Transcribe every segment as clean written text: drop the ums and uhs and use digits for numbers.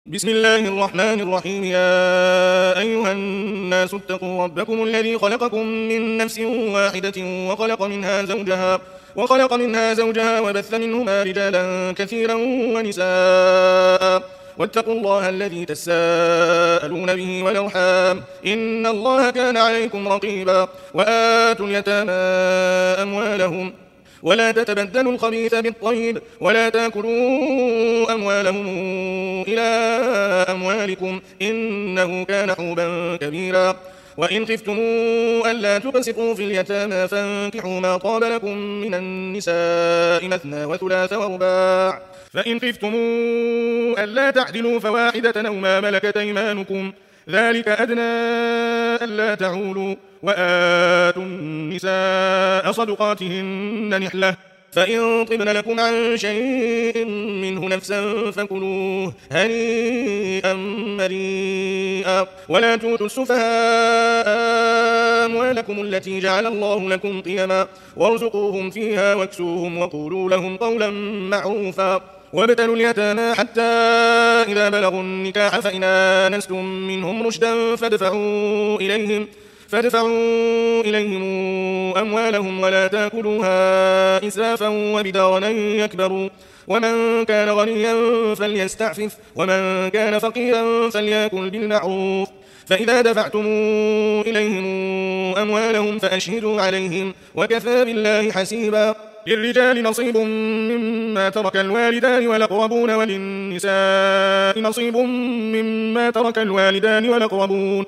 بسم الله الرحمن الرحيم. يا أيها الناس اتقوا ربكم الذي خلقكم من نفس واحدة وخلق منها زوجها وبث منهما رجالا كثيرا ونساء. واتقوا الله الذي تساءلون به والأرحام إن الله كان عليكم رقيبا. وآتوا اليتامى أموالهم ولا تتبدلوا الخبيث بالطيب ولا تأكلوا أموالهم إلى أموالكم إنه كان حوبا كبيرا. وإن خفتم ألا تقسطوا في اليتامى فانكحوا ما طاب لكم من النساء مثنى وثلاث ورباع. فإن خفتم ألا تعدلوا فواحدة أو ما ملكت أيمانكم ذلك أدنى ألا تعولوا. وآتوا النساء صدقاتهن نحلة فإن طبن لكم عن شيء منه نفسا فكلوه هنيئا مريئا. ولا توتوا السفهاء أموالكم التي جعل الله لكم قيما وارزقوهم فيها واكسوهم وقولوا لهم قولا معروفا. وابتلوا اليتامى حتى إذا بلغوا النكاح فإن آنستم منهم رشدا فادفعوا إليهم أموالهم ولا تأكلوها إسرافا وبدارا أن يكبروا. ومن كان غنيا فليستعفف ومن كان فقيرا فليأكل بالمعروف. فإذا دفعتم إليهم أموالهم فأشهدوا عليهم وكفى بالله حسيبا. للرجال نصيب مما ترك الوالدان والأقربون وللنساء نصيب مما ترك الوالدان والأقربون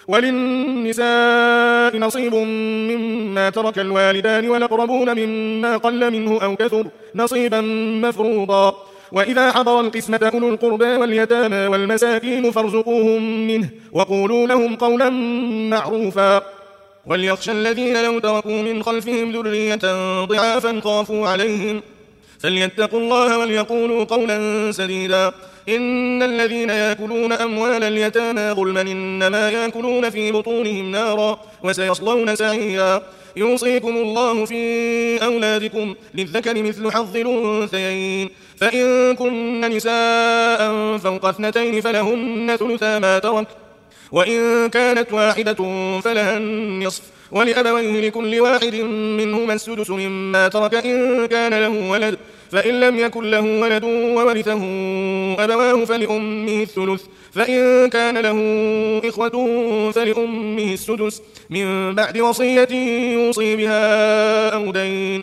مما قل منه أو كثر نصيبا مفروضا. وإذا حضر القسمة أولو القربى واليتامى والمساكين فارزقوهم منه وقولوا لهم قولا معروفا. وليخشى الذين لو تركوا من خلفهم ذرية ضعافا خافوا عليهم فليتقوا الله وليقولوا قولا سديدا. إن الذين يأكلون أموال اليتامى ظلما إنما يأكلون في بطونهم نارا وسيصلون سعيرا. يوصيكم الله في أولادكم للذكر مثل حظ الأنثيين فإن كن نساء فوق 2 فلهن ثلثا ما ترك وإن كانت واحدة فلها النصف ولأبويه لكل واحد منهما السدس مما ترك إن كان له ولد فإن لم يكن له ولد وورثه أبواه فلأمه الثلث فإن كان له إخوة فلأمه السدس من بعد وصية يوصي بها أو دين.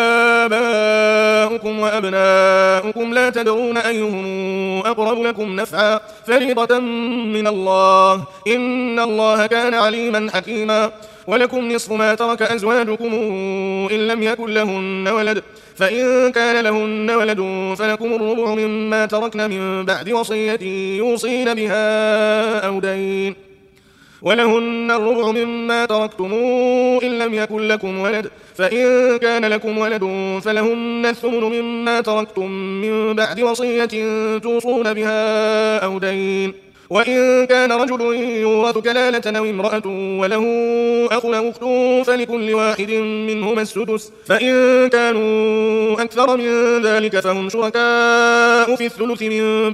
آباؤكم وأبناؤكم لا تدرون أيهم أقرب لكم نفعا فريضة من الله إن الله كان عليما حكيما. ولكم نصف ما ترك أزواجكم إن لم يكن لهن ولد فإن كان لهن ولد فلكم الربع مما تركن من بعد وصية يوصين بها أو دين. ولهن الربع مما تركتم إن لم يكن لكم ولد فإن كان لكم ولد فلهن الثمن مما تركتم من بعد وصية توصون بها أو دين. وإن كان رجل يورث كلالة أو امرأة وله أخ أو أخت فلكل واحد منهما السدس فإن كانوا أكثر من ذلك فهم شركاء في الثلث من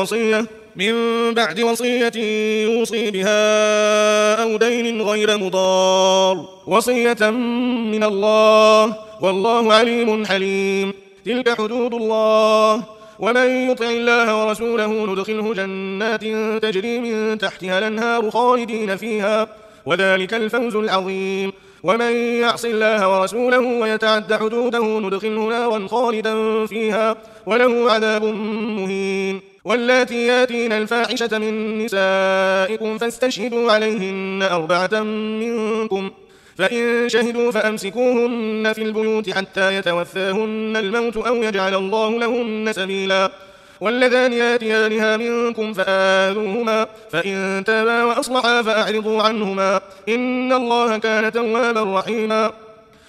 بعد وصية يوصي بها أو دين غير مضار وصية من الله والله عليم حليم. تلك حدود الله ومن يطع الله ورسوله ندخله جنات تجري من تحتها الأنهار خالدين فيها وذلك الفوز العظيم. ومن يعص الله ورسوله ويتعد حدوده ندخله نارا خالدا فيها وله عذاب مهين. واللاتي ياتين الفاحشة من نسائكم فاستشهدوا عليهن 4 منكم فإن شهدوا فأمسكوهن في البيوت حتى يتوفاهن الموت أو يجعل الله لهن سبيلا. واللذان ياتيانها منكم فآذوهما فإن تابا وأصلحا فأعرضوا عنهما إن الله كان توابا رحيما.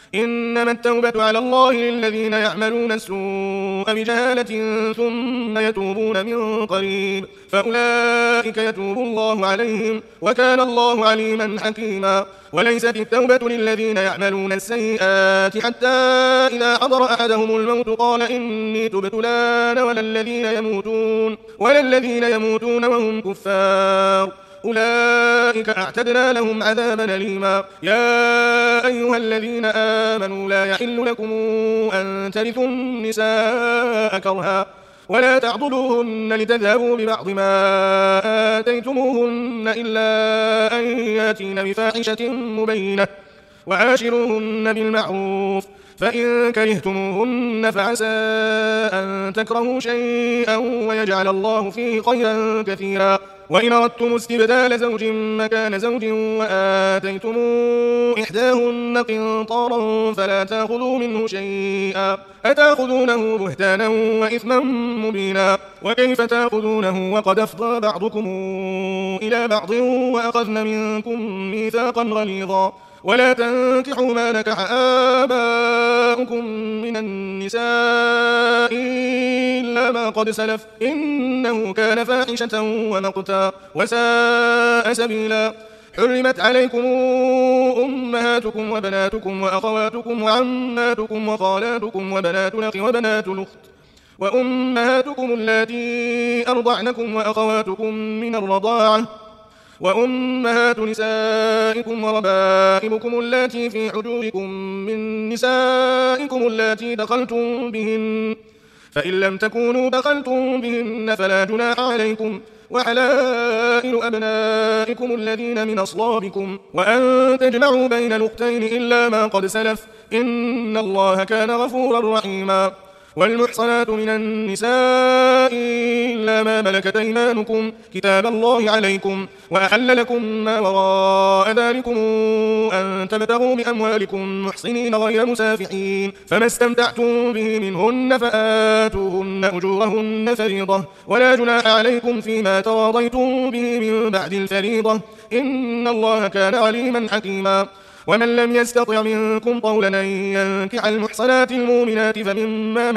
إنما التوبة على الله للذين يعملون السوء بجهالة ثم يتوبون من قريب فأولئك يتوب الله عليهم وكان الله عليما حكيما. وليست التوبة للذين يعملون السيئات حتى إذا حضر أحدهم الموت قال إني تبت الآن ولا الذين يموتون وهم كفار أولئك أعتدنا لهم عذابا أليما. يا أيها الذين آمنوا لا يحل لكم أن ترثوا النساء كرها ولا تعضلوهن لتذهبوا ببعض ما آتيتموهن إلا أن ياتين بفاحشة مبينة وعاشروهن بالمعروف فإن كرهتموهن فعسى أن تكرهوا شيئا ويجعل الله فيه خيرا كثيرا. وإن أردتم استبدال زوج مكان زوج وآتيتم إحداهن قنطارا فلا تأخذوا منه شيئا أتأخذونه بهتانا وإثما مبينا. وكيف تأخذونه وقد أفضى بعضكم إلى بعض وأخذن منكم ميثاقا غليظا. ولا تنكحوا ما نكح آباؤكم من النساء إلا ما قد سلف إنه كان فاحشة ومقتا وساء سبيلا. حرمت عليكم أمهاتكم وبناتكم وأخواتكم وعماتكم وخالاتكم وبنات الأخ وبنات الأخت وأمهاتكم اللاتي أرضعنكم وأخواتكم من الرضاعة وأمهات نسائكم وربائبكم اللاتي في حجوركم من نسائكم اللاتي دخلتم بهن فإن لم تكونوا دخلتم بهن فلا جناح عليكم وحلائل أبنائكم الذين من أصلابكم وأن تجمعوا بين الأختين إلا ما قد سلف إن الله كان غفورا رحيما. والمحصنات من النساء إلا ما ملكت أيمانكم كتاب الله عليكم وأحل لكم ما وراء ذلكم أن تبتغوا بأموالكم محصنين غير مسافحين فما استمتعتم به منهن فآتوهن أجورهن فريضة ولا جناح عليكم فيما تراضيتم به من بعد الفريضة إن الله كان عليما حكيما. ومن لم يستطع منكم طولا أن ينكح المحصنات المؤمنات فمما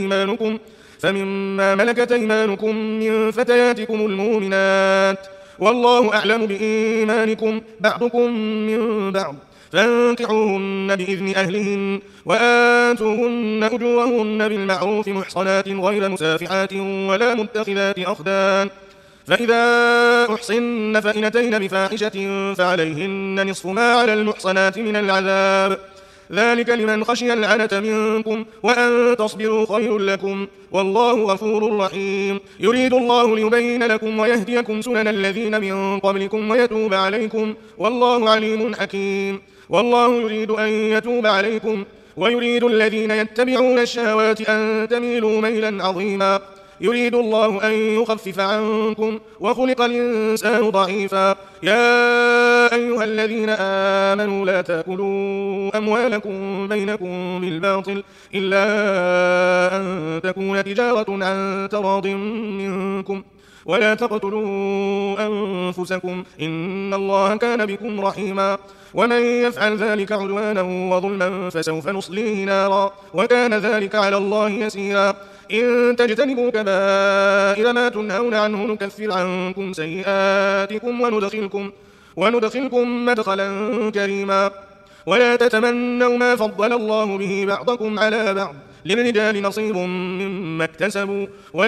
ملكت أيمانكم من فتياتكم المؤمنات والله أعلم بإيمانكم بعضكم من بعض فانكحوهن بإذن أهلهن وآتوهن أجورهن بالمعروف محصنات غير مسافحات ولا متخذات أخدان فإذا أحصن فإن أتين بفاحشة فعليهن نصف ما على المحصنات من العذاب ذلك لمن خشي العنة منكم وأن تصبروا خير لكم والله غفور رحيم. يريد الله ليبين لكم ويهديكم سنن الذين من قبلكم ويتوب عليكم والله عليم حكيم. والله يريد أن يتوب عليكم ويريد الذين يتبعون الشهوات أن تميلوا ميلا عظيما. يريد الله أن يخفف عنكم وخلق الإنسان ضعيفا. يا أيها الذين آمنوا لا تأكلوا أموالكم بينكم بالباطل إلا أن تكون تجارة عن تراض منكم ولا تقتلوا أنفسكم إن الله كان بكم رحيما. ومن يفعل ذلك عدوانا وظلما فسوف نصليه نارا وكان ذلك على الله يسيرا. إن تجتنبوا كبائر ما تنهون عنه نكفر عنكم سيئاتكم وندخلكم مدخلا كريما. ولا تتمنوا ما فضل الله به بعضكم على بعض للرجال نصيب مما اكتسبوا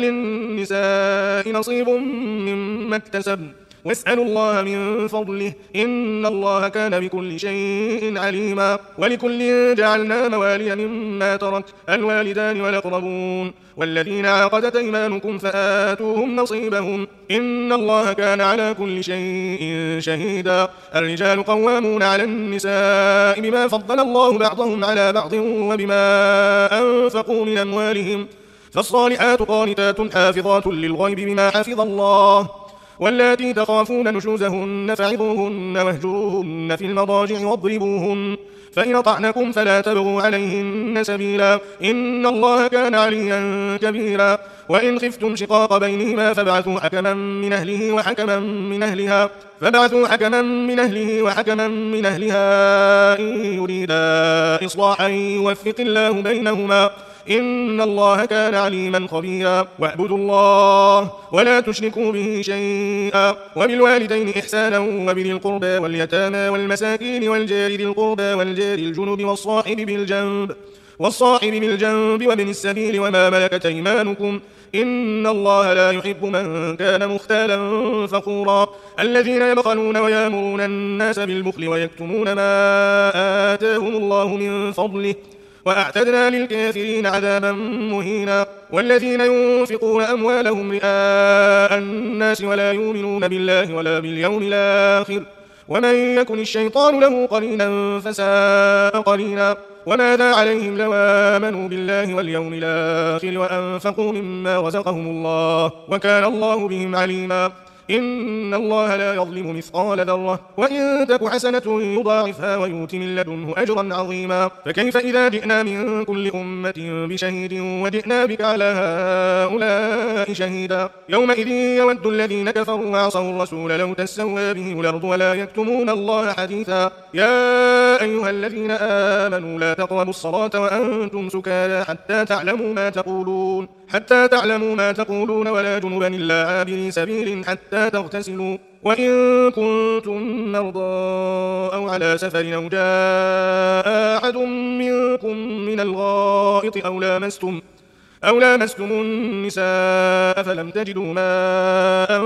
وللنساء نصيب مما اكتسبن واسألوا الله من فضله إن الله كان بكل شيء عليما. ولكل جعلنا موالي مما ترك الوالدان والأقربون والذين عقدت أيمانكم فآتوهم نصيبهم إن الله كان على كل شيء شهيدا. الرجال قوامون على النساء بما فضل الله بعضهم على بعض وبما أنفقوا من أموالهم فالصالحات قانتات حافظات للغيب بما حفظ الله واللاتي تخافون نشوزهن فعظوهن واهجروهن في المضاجع واضربوهن، فإن أطعنكم فلا تبغوا عليهن سبيلا، إن الله كان عليا كبيرا. وإن خفتم شقاق بينهما فابعثوا حكما من أهله وحكما من أهلها إن يريدا إصلاحا يوفق الله بينهما، إن الله كان عليما خبيرا. واعبدوا الله ولا تشركوا به شيئا، وبالوالدين إحسانا، وبذي القربى واليتامى والمساكين والجار ذي القربى والجار الجنب والصاحب بالجنب وابن السبيل وما ملكت أيمانكم، إن الله لا يحب من كان مختالا فخورا. الذين يبخلون ويأمرون الناس بالبخل ويكتمون ما آتاهم الله من فضله، وأعتدنا للكافرين عذابا مهينا. والذين ينفقون أموالهم رئاء الناس ولا يؤمنون بالله ولا باليوم الآخر، ومن يكن الشيطان له قرينا فساء قرينا. وماذا عليهم لو آمنوا بالله واليوم الآخر وأنفقوا مما رزقهم الله، وكان الله بهم عليما. إن الله لا يظلم مثقال ذرة، وإن تك حسنة يضاعفها ويؤت من لدنه أجرا عظيما. فكيف إذا جئنا من كل أمة بشهيد وجئنا بك على هؤلاء شهيدا، يومئذ يود الذين كفروا وعصوا الرسول لو تسوى بهم الأرض ولا يكتمون الله حديثا. يا أيها الذين آمنوا لا تقربوا الصلاة وأنتم سكارى حتى تعلموا ما تقولون ولا جنبا إلا عابري سبيل حتى تغتسلوا، وإن كنتم مرضى أو على سفر أو جاء أحد منكم من الغائط أو لامستم النساء فلم تجدوا ماء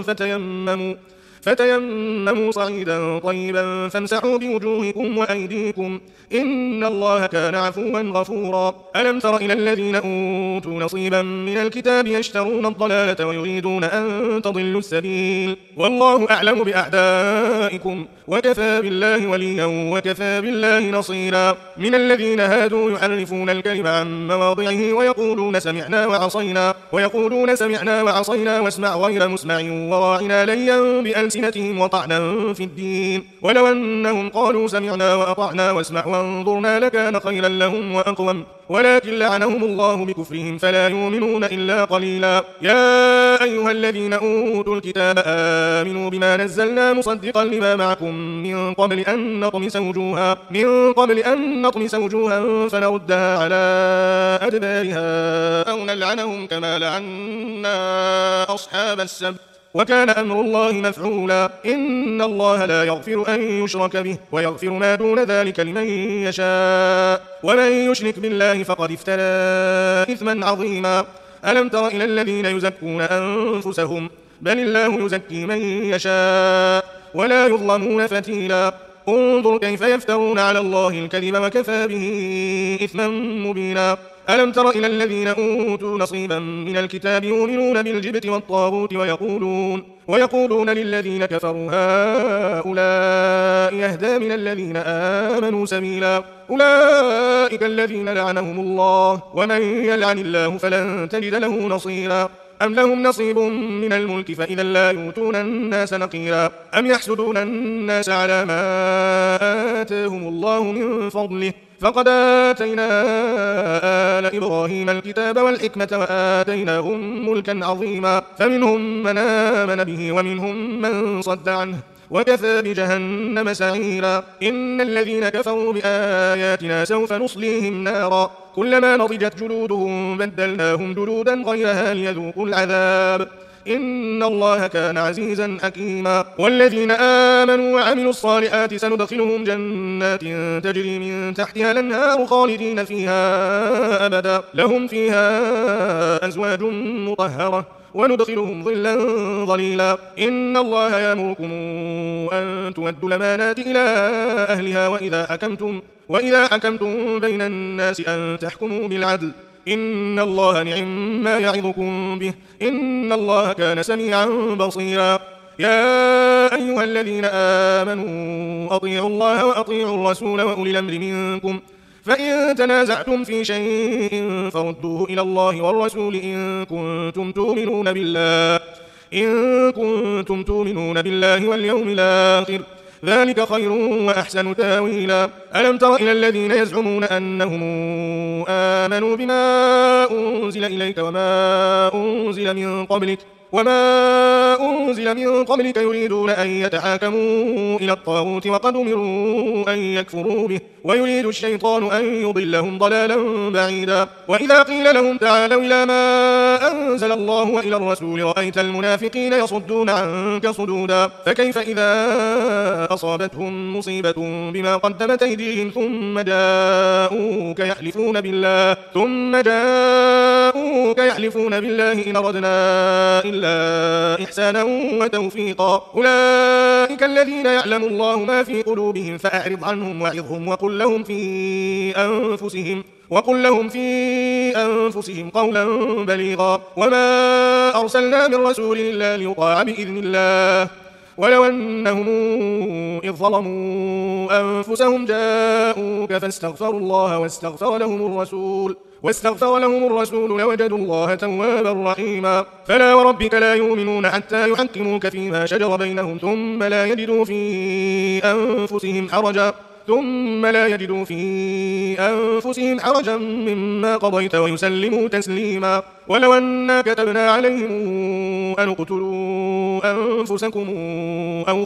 فتيمموا صعيدا طيبا فامسحوا بوجوهكم وأيديكم، إن الله كان عفوا غفورا. ألم تر إلى الذين أوتوا نصيبا من الكتاب يشترون الضلالة ويريدون أن تضلوا السبيل، والله أعلم بأعدائكم، وكفى بالله وليا وكفى بالله نصيرا. من الذين هادوا يحرفون الكلم عن مواضعه ويقولون سمعنا وعصينا واسمع غير مسمع وراعنا ليا بألسنتهم وطعنا في الدين، ولو أنهم قالوا سمعنا وأطعنا واسمع وانظرنا لكان خيرا لهم وأقوم، ولكن لعنهم الله بكفرهم فلا يؤمنون إلا قليلا. يا أيها الذين أوتوا الكتاب آمنوا بما نزلنا مصدقا لما معكم من قبل أن نطمس وجوها فنردها على أدبارها أو نلعنهم كما لعنا أصحاب السبت، وكان أمر الله مفعولا. إن الله لا يغفر أن يشرك به ويغفر ما دون ذلك لمن يشاء، ومن يشرك بالله فقد افترى إثما عظيما. ألم تر إلى الذين يزكون أنفسهم بل الله يزكي من يشاء ولا يظلمون فتيلا. انظر كيف يفترون على الله الكذب وكفى به إثما مبينا. ألم تر إلى الذين أوتوا نصيبا من الكتاب يؤمنون بالجبت والطاغوت ويقولون للذين كفروا هؤلاء أهدى من الذين آمنوا سبيلا. أولئك الذين لعنهم الله، ومن يلعن الله فلن تجد له نصيرا. أم لهم نصيب من الملك فإذا لا يؤتون الناس نقيرا، أم يحسدون الناس على ما آتاهم الله من فضله، فقد آتينا آل إبراهيم الكتاب والحكمة وآتيناهم ملكا عظيما، فمنهم من آمن به ومنهم من صد عنه، وكفى بجهنم سعيرا. إن الذين كفروا بآياتنا سوف نصليهم نارا كلما نضجت جلودهم بدلناهم جلودا غيرها ليذوقوا العذاب، إن الله كان عزيزا حكيما. والذين آمنوا وعملوا الصالحات سندخلهم جنات تجري من تحتها الأنهار خالدين فيها أبدا، لهم فيها أزواج مطهرة وندخلهم ظلا ظليلا. إن الله يأمركم أن تؤدوا الأمانات إلى أهلها وإذا حكمتم بين الناس أن تحكموا بالعدل، إن الله نعم ما يعظكم به، إن الله كان سميعا بصيرا. يا أيها الذين آمنوا أطيعوا الله وأطيعوا الرسول وأولي الأمر منكم، فإن تنازعتم في شيء فردوه إلى الله والرسول إن كنتم تؤمنون بالله إن كنتم تؤمنون بالله واليوم الآخر ذلك خير وأحسن تاويلا. ألم تر إلى الذين يزعمون أنهم آمنوا بما أنزل إليك وما أنزل من قبلك يريدون أن يتحاكموا إلى الطاغوت وقد أمروا أن يكفروا به ويريد الشيطان أن يضلهم ضلالا بعيدا. وإذا قيل لهم تعالوا إلى ما أنزل الله وإلى الرسول رأيت المنافقين يصدون عنك صدودا. فكيف إذا أصابتهم مصيبة بما قدمت أيديهم ثم جاءوك يحلفون بالله إن أردنا إلا إحسانا وتوفيقا. أولئك الذين يعلم الله ما في قلوبهم فأعرض عنهم وعظهم وقل لهم في أنفسهم قولا بليغا. وما أرسلنا من رسول إلا ليطاع بإذن الله ولو أنهم إذ ظلموا أنفسهم جاءوك فاستغفروا الله واستغفر لهم الرسول لوجدوا الله توابا رحيما. فلا وربك لا يؤمنون حتى يحكموك فيما شجر بينهم ثم لا يجدوا في أنفسهم حرجا مما قضيت ويسلموا تسليما. ولو أنا كتبنا عليهم أن اقتلوا أنفسكم أو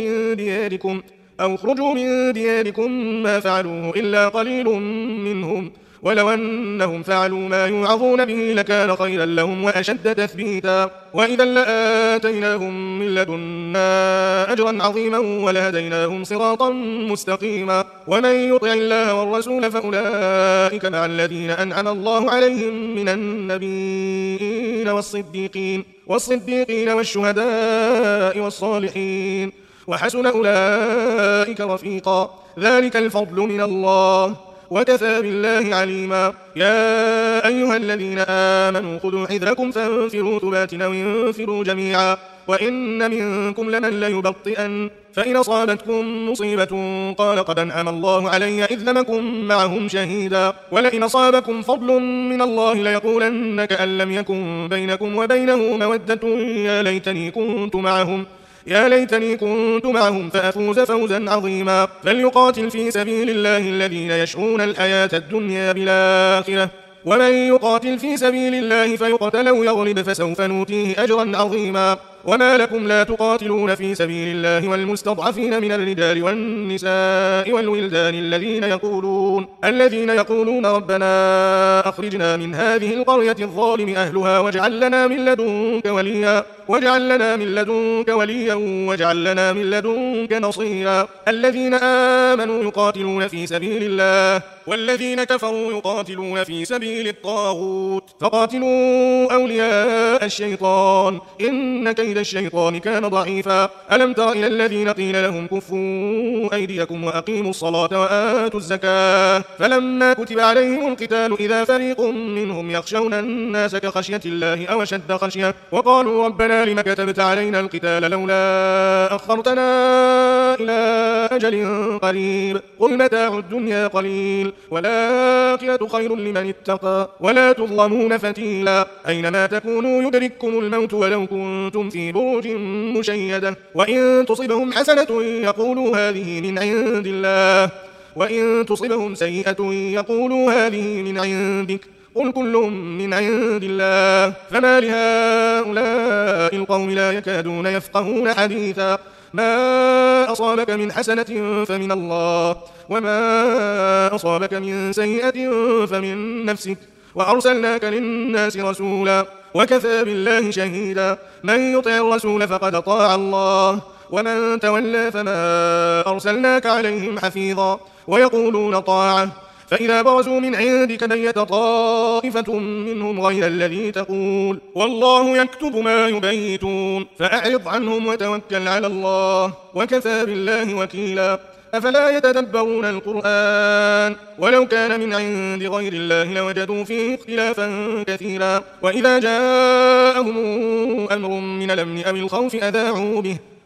اخرجوا من دياركم ما فعلوه إلا قليل منهم ولو أنهم فعلوا ما يوعظون به لكان خيرا لهم وأشد تثبيتا. وإذا لآتيناهم من لدنا أجرا عظيما ولهديناهم صراطا مستقيما. ومن يطع الله والرسول فأولئك مع الذين أنعم الله عليهم من النبيين والصديقين والشهداء والصالحين وحسن أولئك رفيقا. ذلك الفضل من الله وكفى بالله عليما. يا أيها الذين آمنوا خذوا حذركم فانفروا ثبات أو انفروا جميعا. وإن منكم لمن ليبطئن فإن أصابتكم مصيبة قال قد أنعم الله علي إذ لم أكن معهم شهيدا. ولئن أصابكم فضل من الله ليقولن كأن لم يكن بينكم وبينه مودة يا ليتني كنت معهم فأفوز فوزا عظيما. فليقاتل في سبيل الله الذين يشعون الحياة الدنيا بالآخرة ومن يقاتل في سبيل الله فيقتل أو يغلب فسوف نؤتيه أجرا عظيما. وما لكم لا تقاتلون في سبيل الله والمستضعفين من الرجال والنساء والولدان الذين يقولون ربنا أخرجنا من هذه القرية الظالم أهلها واجعل لنا من لدنك وليا واجعل لنا من لدنك نصيرا. الذين آمنوا يقاتلون في سبيل الله والذين كفروا يقاتلون في سبيل الطاغوت فقاتلوا أولياء الشيطان إن كيد الشيطان كان ضعيفا. ألم تر إلى الذين قيل لهم كفوا أيديكم وأقيموا الصلاة وآتوا الزكاة فلما كتب عليهم القتال إذا فريق منهم يخشون الناس كخشية الله أو أشد خشية وقالوا ربنا لم كتبت علينا القتال لولا أخرتنا إلى أجل قريب قل متاع الدنيا قليل والآخرة خير لمن اتقى ولا تظلمون فتيلا. أينما تكونوا يدرككم الموت ولو كنتم في بروج مشيدة وإن تصبهم حسنة يقولوا هذه من عند الله وإن تصبهم سيئة يقولوا هذه من عندك قل كل من عند الله. فما لهؤلاء القوم لا يكادون يفقهون حديثا. ما أصابك من حسنة فمن الله وما أصابك من سيئة فمن نفسك وأرسلناك للناس رسولا وكفى بالله شهيدا. من يطع الرسول فقد أطاع الله ومن تولى فما أرسلناك عليهم حفيظا. ويقولون طاعة فإذا برزوا من عندك بيت طائفة منهم غير الذي تقول والله يكتب ما يبيتون فأعرض عنهم وتوكل على الله وكفى بالله وكيلا. أفلا يتدبرون القرآن ولو كان من عند غير الله لوجدوا فيه اختلافا كثيرا. وإذا جاءهم أمر من الأمن أو الخوف أذاعوا به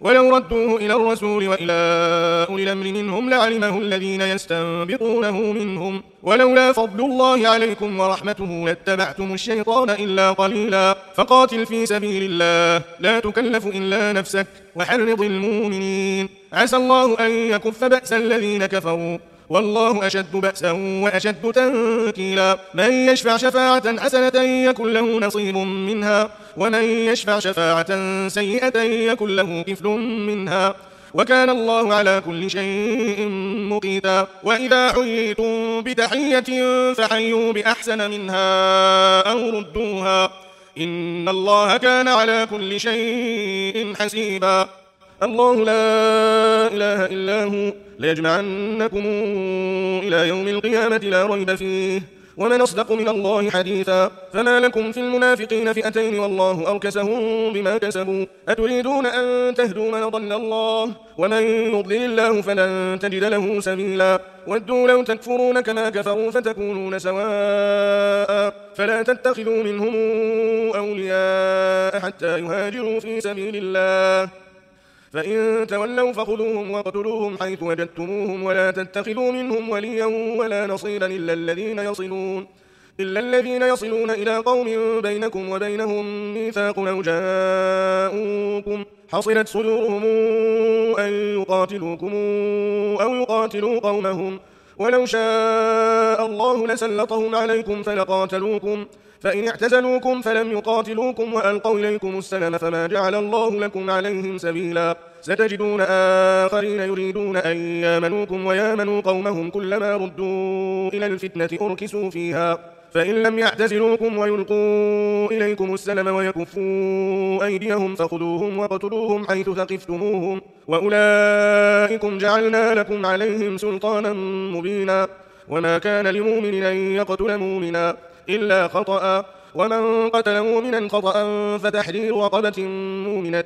ولو ردوه إلى الرسول وإلى أولي الأمر منهم لعلمه الذين يستنبطونه منهم ولولا فضل الله عليكم ورحمته لاتبعتم الشيطان إلا قليلا فقاتل في سبيل الله لا تكلف إلا نفسك وحرض المؤمنين عسى الله أن يكف بأس الذين كفروا والله أشد بأسا وأشد تنكيلا من يشفع شفاعة حسنة يكن له نصيب منها ومن يشفع شفاعة سيئة يكن له كفل منها وكان الله على كل شيء مقيتا وإذا حييتم بتحية فحيوا بأحسن منها أو ردوها إن الله كان على كل شيء حسيبا الله لا إله إلا هو ليجمعنكم إلى يوم القيامة لا ريب فيه ومن أصدق من الله حديثا فما لكم في المنافقين فئتين والله أركسهم بما كسبوا أتريدون أن تهدوا من ضل الله ومن يضلل الله فلن تجد له سبيلا ودوا لو تكفرون كما كفروا فتكونون سواء فلا تتخذوا منهم أولياء حتى يهاجروا في سبيل الله فإن تولوا فخذوهم واقتلوهم حيث وجدتموهم ولا تتخذوا منهم وليا ولا نصيرا إلا الذين يصلون إلى قوم بينكم وبينهم ميثاق أو جاءوكم حصلت صدورهم أن يقاتلوكم أو يقاتلوا قومهم ولو شاء الله لسلطهم عليكم فلقاتلوكم فإن اعتزلوكم فلم يقاتلوكم وألقوا إليكم السلام فما جعل الله لكم عليهم سبيلا ستجدون آخرين يريدون أن يامنوكم ويامنوا قومهم كلما ردوا إلى الفتنة أركسوا فيها فإن لم يعتزلوكم ويلقوا إليكم السلام ويكفوا أيديهم فخذوهم وقتلوهم حيث ثقفتموهم وأولئكم جعلنا لكم عليهم سلطانا مبينا وما كان لمؤمن أن يقتل مؤمنا إلا خطأ ومن قتل مؤمنا خطأ فتحرير رقبة مؤمنة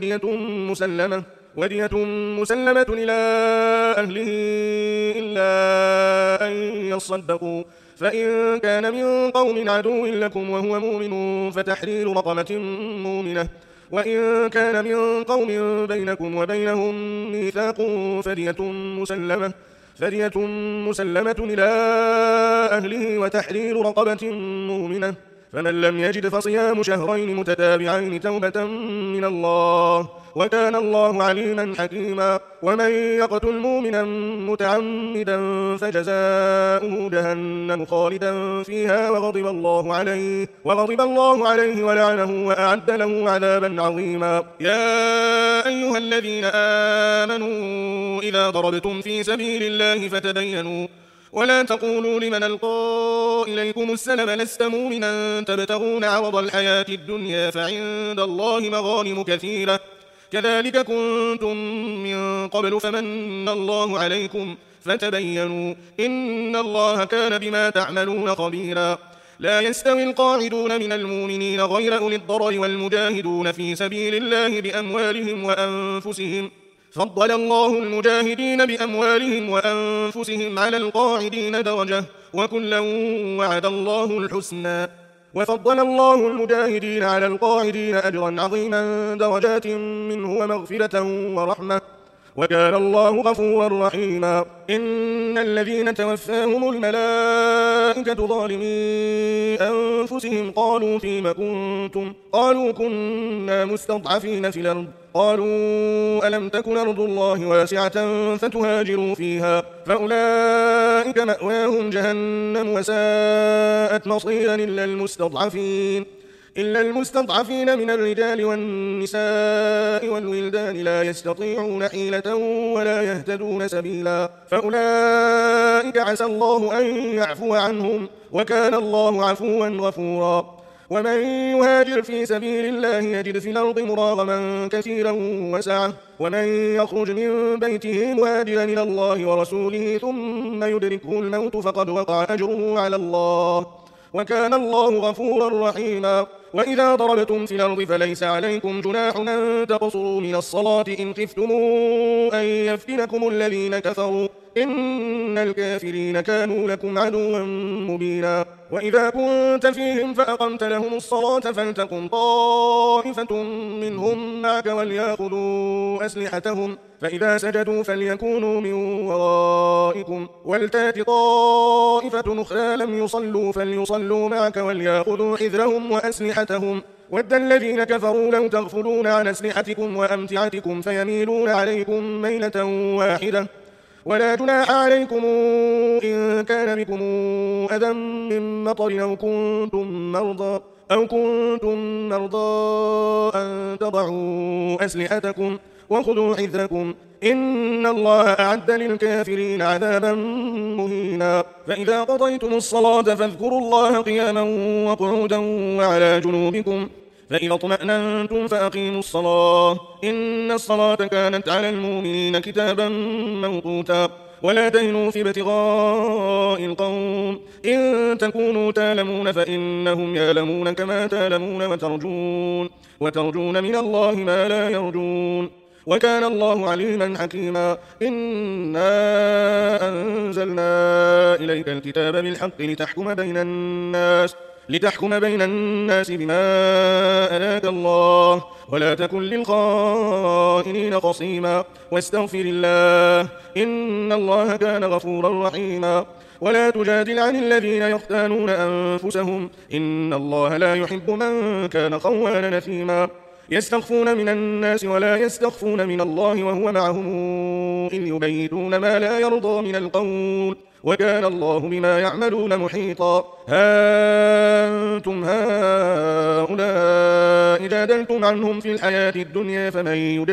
ودية مسلمة إلى أهله إلا أن يصدقوا فإن كان من قوم عدو لكم وهو مؤمن فتحرير رقبة مؤمنة وإن كان من قوم بينكم وبينهم ميثاق فدية مسلمة إلى أهله وتحرير رقبة مؤمنة فمن لم يجد فصيام شهرين متتابعين توبة من الله وكان الله عليما حكيما ومن يقتل مؤمنا متعمدا فجزاؤه جهنم خالدا فيها وغضب الله عليه ولعنه وأعد له عذابا عظيما يا أيها الذين آمنوا إذا ضربتم في سبيل الله فتبينوا ولا تقولوا لمن ألقى إليكم السلم لست مؤمنا تبتغون عرض الحياة الدنيا فعند الله مغانم كثيرة كذلك كنتم من قبل فمن الله عليكم فتبينوا إن الله كان بما تعملون خبيرا لا يستوي القاعدون من المؤمنين غير أولي الضرر والمجاهدون في سبيل الله بأموالهم وأنفسهم فضل الله المجاهدين بأموالهم وأنفسهم على القاعدين درجة وكلا وعد الله الحسنى وفضل الله المجاهدين على القاعدين أجرا عظيما درجات منه ومغفرة ورحمة وكان الله غفورا رحيما إن الذين توفاهم الملائكة ظالمي أنفسهم قالوا فيم كنتم قالوا كنا مستضعفين في الأرض قالوا ألم تكن أرض الله واسعة فتهاجروا فيها فأولئك مأواهم جهنم وساءت مصيرا إلا المستضعفين من الرجال والنساء والولدان لا يستطيعون حيلة ولا يهتدون سبيلا فأولئك عسى الله أن يعفو عنهم وكان الله عفوا غفورا ومن يهاجر في سبيل الله يجد في الأرض مراغما كثيرا وسعة ومن يخرج من بيته مهاجرا إلى الله ورسوله ثم يدركه الموت فقد وقع أجره على الله وكان الله غفورا رحيما وإذا ضربتم في الأرض فليس عليكم جناح أن تقصروا من الصلاة إن خفتم أن يفتنكم الذين كفروا إن الكافرين كانوا لكم عدوا مبينا. وإذا كنت فيهم فأقمت لهم الصلاة فلتقم طائفة منهم معك وليأخذوا أسلحتهم فإذا سجدوا فليكونوا من ورائكم ولتأت طائفة أخرى لم يصلوا فليصلوا معك وليأخذوا حذرهم وأسلحتهم ود الذين كفروا لو تغفلون عن أسلحتكم وأمتعتكم فيميلون عليكم ميلة واحدة ولا جناح عليكم إن كان بكم أذى من مطر أو كنتم مرضى أن تضعوا أسلحتكم وخذوا حذركم إن الله أعد للكافرين عذابا مهينا. فإذا قضيتم الصلاة فاذكروا الله قياما وقعودا وعلى جنوبكم فإذا اطمأننتم فأقيموا الصلاة إن الصلاة كانت على المؤمنين كتابا موقوتا. ولا تهنوا في ابتغاء القوم إن تكونوا تألمون فإنهم يألمون كما تألمون وترجون من الله ما لا يرجون وكان الله عليما حكيما. إنا أنزلنا إليك الكتاب بالحق لتحكم بين الناس بما أراك الله ولا تكن للخائنين خصيما واستغفر الله إن الله كان غفورا رحيما. ولا تجادل عن الذين يختانون أنفسهم إن الله لا يحب من كان خوانا نثيما. يستخفون من الناس ولا يستخفون من الله وهو معهم إذ يبيتون ما لا يرضى من القول وكان الله بما يعملون محيطا. أنتم هؤلاء جادلتم عنهم في الحياة الدنيا فمن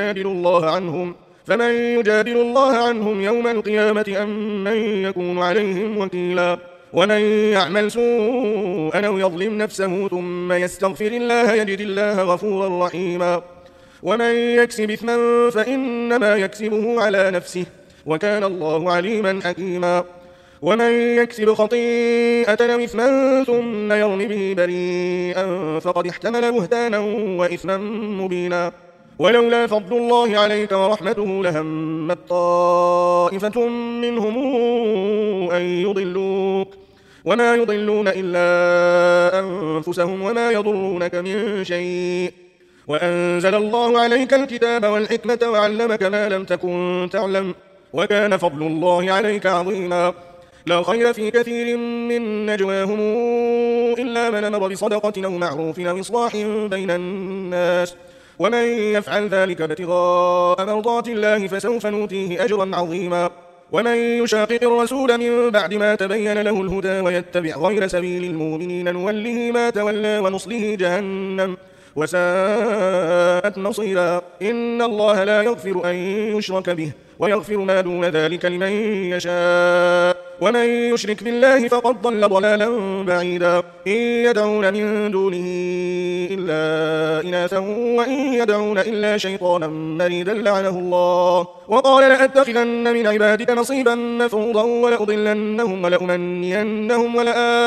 يجادل الله عنهم يوم القيامة أم من يكون عليهم وكيلا. ومن يعمل سوءا أو يظلم نفسه ثم يستغفر الله يجد الله غفورا رحيما. ومن يكسب إثما فإنما يكسبه على نفسه وكان الله عليما حكيما. ومن يكسب خطيئة أو إثما ثم يرم به بريئا فقد احتمل بهتانا وإثما مبينا. ولولا فضل الله عليك ورحمته لهمت طائفة منهم أن يضلوك وما يضلون إلا أنفسهم وما يضرونك من شيء وأنزل الله عليك الكتاب والحكمة وعلمك ما لم تكن تعلم وكان فضل الله عليك عظيما. لا خير في كثير من نجواهم إلا من أمر بصدقة أو معروف أو إصلاح بين الناس ومن يفعل ذلك ابتغاء مرضات الله فسوف نؤتيه أجرا عظيما. ومن يشاقق الرسول من بعد ما تبين له الهدى ويتبع غير سبيل المؤمنين نوله ما تولى ونصله جهنم وساءت مصيرا. إن الله لا يغفر أن يشرك به ويغفر ما دون ذلك لمن يشاء ومن يشرك بالله فقد ضل ضلالا بعيدا. إن يدعون من دونه إلا إناثا وإن يدعون إلا شيطانا مريدا لعنه الله وقال لأتخذن من عبادك نصيبا مفروضا ولأضلنهم ولأمنينهم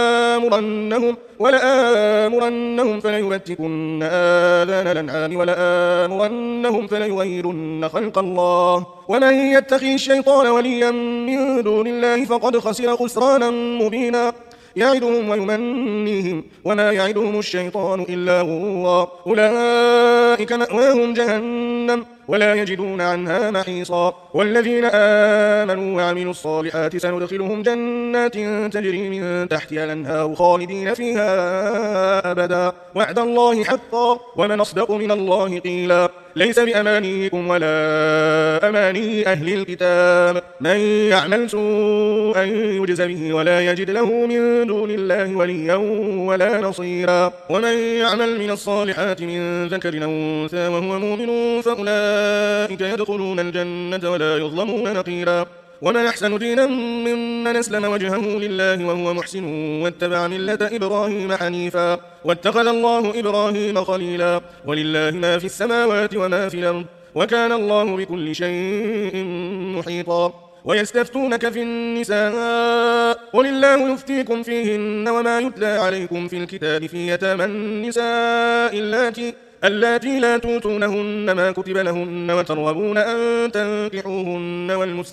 ولآمرنهم فليبتكن آذان الأنعام ولآمرنهم فليغيرن خلق الله ومن يتخذ الشيطان وليا من دون الله فقد خسر خسرانا مبينا. يعدهم ويمنيهم وما يعدهم الشيطان إلا غرورا. أولئك مأواهم جهنم ولا يجدون عنها محيصا. والذين آمنوا وعملوا الصالحات سندخلهم جنات تجري من تحتها الأنهار خالدين فيها أبدا وعد الله حقا ومن أصدق من الله قيلا. ليس بأمانيكم ولا أماني أهل الكتاب من يعمل سوءا يجز به ولا يجد له من دون الله وليا ولا نصيرا. ومن يعمل من الصالحات من ذكر أو أنثى وهو مؤمن فأولئك يدخلون الجنة ولا يظلمون نقيرا. ومن أحسن دينا ممن أسلم وجهه لله وهو محسن واتبع ملة إبراهيم حنيفا واتخذ الله إبراهيم خليلا. ولله ما في السماوات وما في الأرض وكان الله بكل شيء محيطا. ويستفتونك في النساء قل الله يفتيكم فيهن وما يتلى عليكم في الكتاب في يتامى النساء اللاتي لا توتونهن ما كتب لهن وترغبون أن تنكحوهن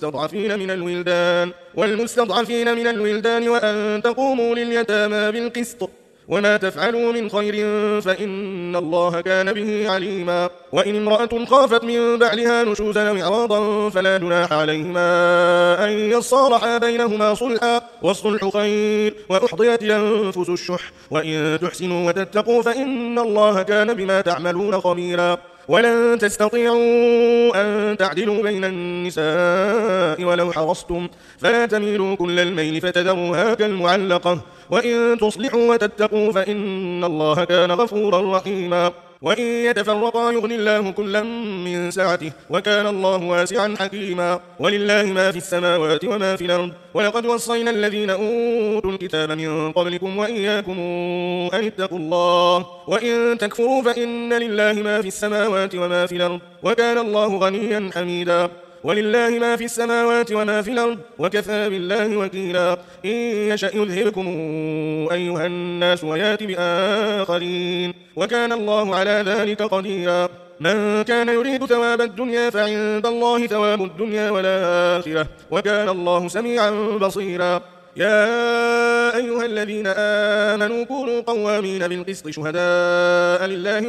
والمستضعفين من الولدان وأن تقوموا لليتامى بالقسط وما تفعلوا من خير فإن الله كان به عليما. وإن امرأة خافت من بعلها نشوزا أو إعراضا فلا جناح عليهما أن يصالحا بينهما صلحا والصلح خير وأحضرت الأنفس الشح وإن تحسنوا وتتقوا فإن الله كان بما تعملون خبيرا. ولن تستطيعوا أن تعدلوا بين النساء ولو حرصتم فلا تميلوا كل الميل فتذروها كالمعلقة وإن تصلحوا وتتقوا فإن الله كان غفورا رحيما. وإن يتفرقا يغني الله كلا من سعته وكان الله واسعا حكيما. ولله ما في السماوات وما في الأرض ولقد وصينا الذين أوتوا الكتاب من قبلكم وإياكم أن اتقوا الله وإن تكفروا فإن لله ما في السماوات وما في الأرض وكان الله غنيا حميدا. ولله ما في السماوات وما في الأرض وكفى بالله وكيلا. إن يشأ يذهبكم أيها الناس ويات بآخرين وكان الله على ذلك قديرا. من كان يريد ثواب الدنيا فعند الله ثواب الدنيا والآخرة وكان الله سميعا بصيرا. يا أيها الذين آمنوا كونوا قوامين بالقسط شهداء لله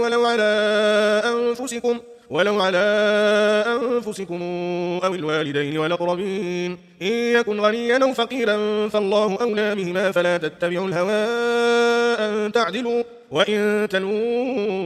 ولو على أنفسكم أو الوالدين والأقربين إن يكن غنيا أو فقيرا فالله أولى بهما فلا تتبعوا الهوى أن تعدلوا وإن تلووا